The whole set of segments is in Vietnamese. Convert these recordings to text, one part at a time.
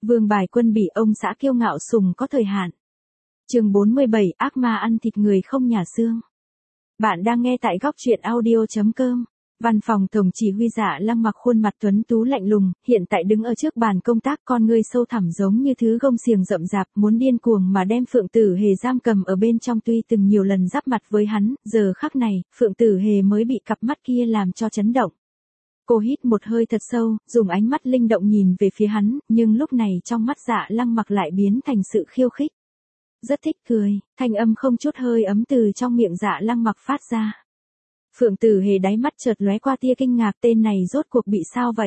Vương Bài Quân bị ông xã kiêu ngạo sùng có thời hạn. Chương 47, ác ma ăn thịt người không nhả xương. Bạn đang nghe tại góc truyện audio.com. Văn phòng tổng chỉ huy Dạ Lăng mặc khuôn mặt tuấn tú lạnh lùng, hiện tại đứng ở trước bàn công tác, con ngươi sâu thẳm giống như thứ gông xiềng rậm rạp, muốn điên cuồng mà đem Phượng Tử Hề giam cầm ở bên trong. Tuy từng nhiều lần giáp mặt với hắn, giờ khắc này, Phượng Tử Hề mới bị cặp mắt kia làm cho chấn động. Cô hít một hơi thật sâu, dùng ánh mắt linh động nhìn về phía hắn, nhưng lúc này trong mắt Dạ Lăng mặc lại biến thành sự khiêu khích. Rất thích cười, thanh âm không chút hơi ấm từ trong miệng Dạ Lăng mặc phát ra. Phượng Tử Hề đáy mắt chợt lóe qua tia kinh ngạc, tên này rốt cuộc bị sao vậy?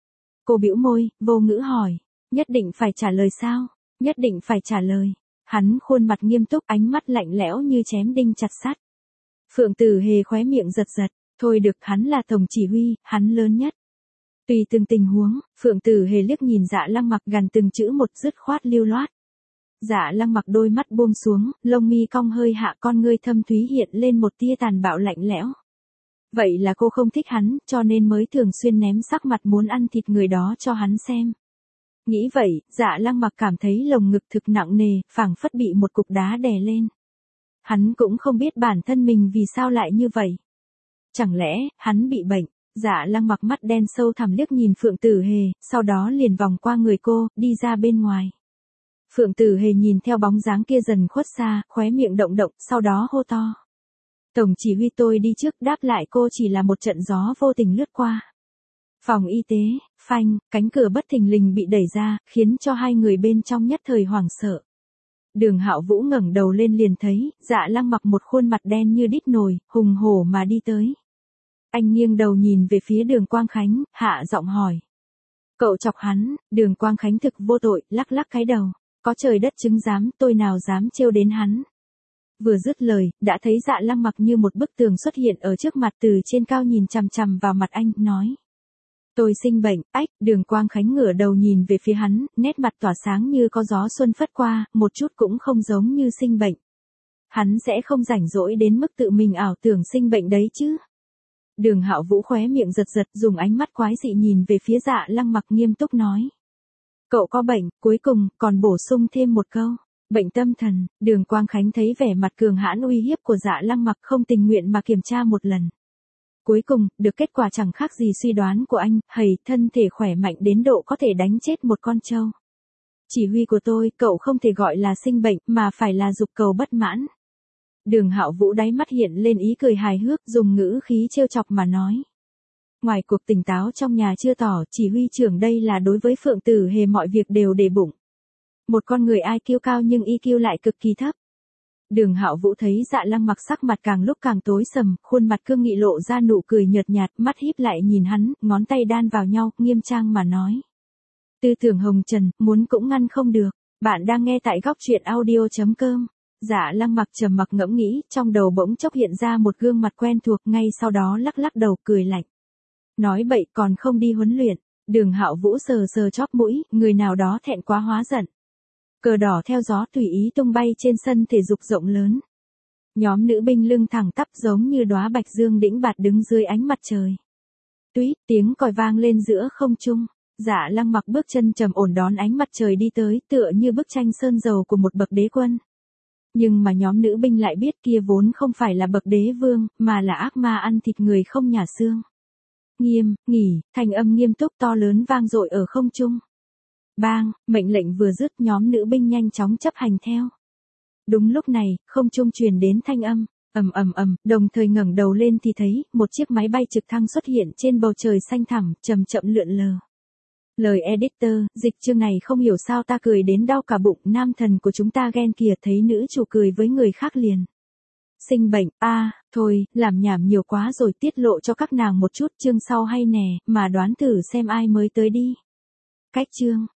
Cô bĩu môi, vô ngữ hỏi, nhất định phải trả lời sao? Nhất định phải trả lời. Hắn khuôn mặt nghiêm túc, ánh mắt lạnh lẽo như chém đinh chặt sắt. Phượng Tử Hề khóe miệng giật giật, thôi được, hắn là tổng chỉ huy, hắn lớn nhất. Tùy từng tình huống, Phượng Tử Hề liếc nhìn Dạ Lăng mặc, gần từng chữ một, dứt khoát lưu loát. Dạ Lăng mặc đôi mắt buông xuống, lông mi cong hơi hạ, con ngươi thâm thúy hiện lên một tia tàn bạo lạnh lẽo. Vậy là cô không thích hắn, cho nên mới thường xuyên ném sắc mặt muốn ăn thịt người đó cho hắn xem. Nghĩ vậy, Dạ Lăng mặc cảm thấy lồng ngực thực nặng nề, phảng phất bị một cục đá đè lên. Hắn cũng không biết bản thân mình vì sao lại như vậy. Chẳng lẽ, hắn bị bệnh? Dạ Lăng mặc mắt đen sâu thẳm liếc nhìn Phượng Tử Hề, sau đó liền vòng qua người cô, đi ra bên ngoài. Phượng Tử Hề nhìn theo bóng dáng kia dần khuất xa, khóe miệng động động, sau đó hô to. Tổng chỉ huy, tôi đi trước, đáp lại cô chỉ là một trận gió vô tình lướt qua. Phòng y tế, phanh, cánh cửa bất thình lình bị đẩy ra, khiến cho hai người bên trong nhất thời hoảng sợ. Đường Hạo Vũ ngẩng đầu lên liền thấy, Dạ Lăng mặc một khuôn mặt đen như đít nồi, hùng hổ mà đi tới. Anh nghiêng đầu nhìn về phía Đường Quang Khánh, hạ giọng hỏi. Cậu chọc hắn? Đường Quang Khánh thực vô tội, lắc lắc cái đầu. Có trời đất chứng giám, tôi nào dám trêu đến hắn. Vừa dứt lời, đã thấy Dạ Lăng mặc như một bức tường xuất hiện ở trước mặt, từ trên cao nhìn chằm chằm vào mặt anh, nói. Tôi sinh bệnh, ách. Đường Quang Khánh ngửa đầu nhìn về phía hắn, nét mặt tỏa sáng như có gió xuân phất qua, một chút cũng không giống như sinh bệnh. Hắn sẽ không rảnh rỗi đến mức tự mình ảo tưởng sinh bệnh đấy chứ. Đường Hạo Vũ khóe miệng giật giật, dùng ánh mắt quái dị nhìn về phía Dạ Lăng mặc, nghiêm túc nói. Cậu có bệnh, cuối cùng, còn bổ sung thêm một câu. Bệnh tâm thần. Đường Quang Khánh thấy vẻ mặt cường hãn uy hiếp của Dạ Lăng mặc, không tình nguyện mà kiểm tra một lần. Cuối cùng, được kết quả chẳng khác gì suy đoán của anh, hầy, thân thể khỏe mạnh đến độ có thể đánh chết một con trâu. Chỉ huy của tôi, cậu không thể gọi là sinh bệnh, mà phải là dục cầu bất mãn. Đường Hạo Vũ đáy mắt hiện lên ý cười hài hước, dùng ngữ khí trêu chọc mà nói. Ngoài cuộc tỉnh táo trong nhà chưa tỏ, chỉ huy trưởng đây là đối với Phượng Tử Hề mọi việc đều để bụng. Một con người IQ cao nhưng EQ lại cực kỳ thấp. Đường Hạo Vũ thấy Dạ Lăng mặc sắc mặt càng lúc càng tối sầm, khuôn mặt cương nghị lộ ra nụ cười nhợt nhạt, mắt híp lại nhìn hắn, ngón tay đan vào nhau, nghiêm trang mà nói. Tư tưởng hồng trần, muốn cũng ngăn không được. Bạn đang nghe tại góc truyện audio.com. Dạ Lăng mặc trầm mặc ngẫm nghĩ, trong đầu bỗng chốc hiện ra một gương mặt quen thuộc, ngay sau đó lắc lắc đầu cười lạnh. Nói bậy, còn không đi huấn luyện. Đường Hạo Vũ sờ sờ chóp mũi, người nào đó thẹn quá hóa giận. Cờ đỏ theo gió tùy ý tung bay trên sân thể dục rộng lớn. Nhóm nữ binh lưng thẳng tắp giống như đóa bạch dương đĩnh bạt đứng dưới ánh mặt trời. Tuýt, tiếng còi vang lên giữa không trung. Dạ Lăng mặc bước chân trầm ổn đón ánh mặt trời đi tới, tựa như bức tranh sơn dầu của một bậc đế quân. Nhưng mà nhóm nữ binh lại biết kia vốn không phải là bậc đế vương, mà là ác ma ăn thịt người không nhả xương. Nghiêm, nghỉ, thanh âm nghiêm túc to lớn vang dội ở không trung. Bang, mệnh lệnh vừa dứt, nhóm nữ binh nhanh chóng chấp hành theo. Đúng lúc này, không trung truyền đến thanh âm, ầm ầm ầm, đồng thời ngẩng đầu lên thì thấy, một chiếc máy bay trực thăng xuất hiện trên bầu trời xanh thẳm, chậm chậm lượn lờ. Lời editor, dịch chương này không hiểu sao ta cười đến đau cả bụng, nam thần của chúng ta ghen kìa, thấy nữ chủ cười với người khác liền. Sinh bệnh, thôi, làm nhảm nhiều quá rồi, tiết lộ cho các nàng một chút, chương sau hay nè, mà đoán thử xem ai mới tới đi. Cách chương,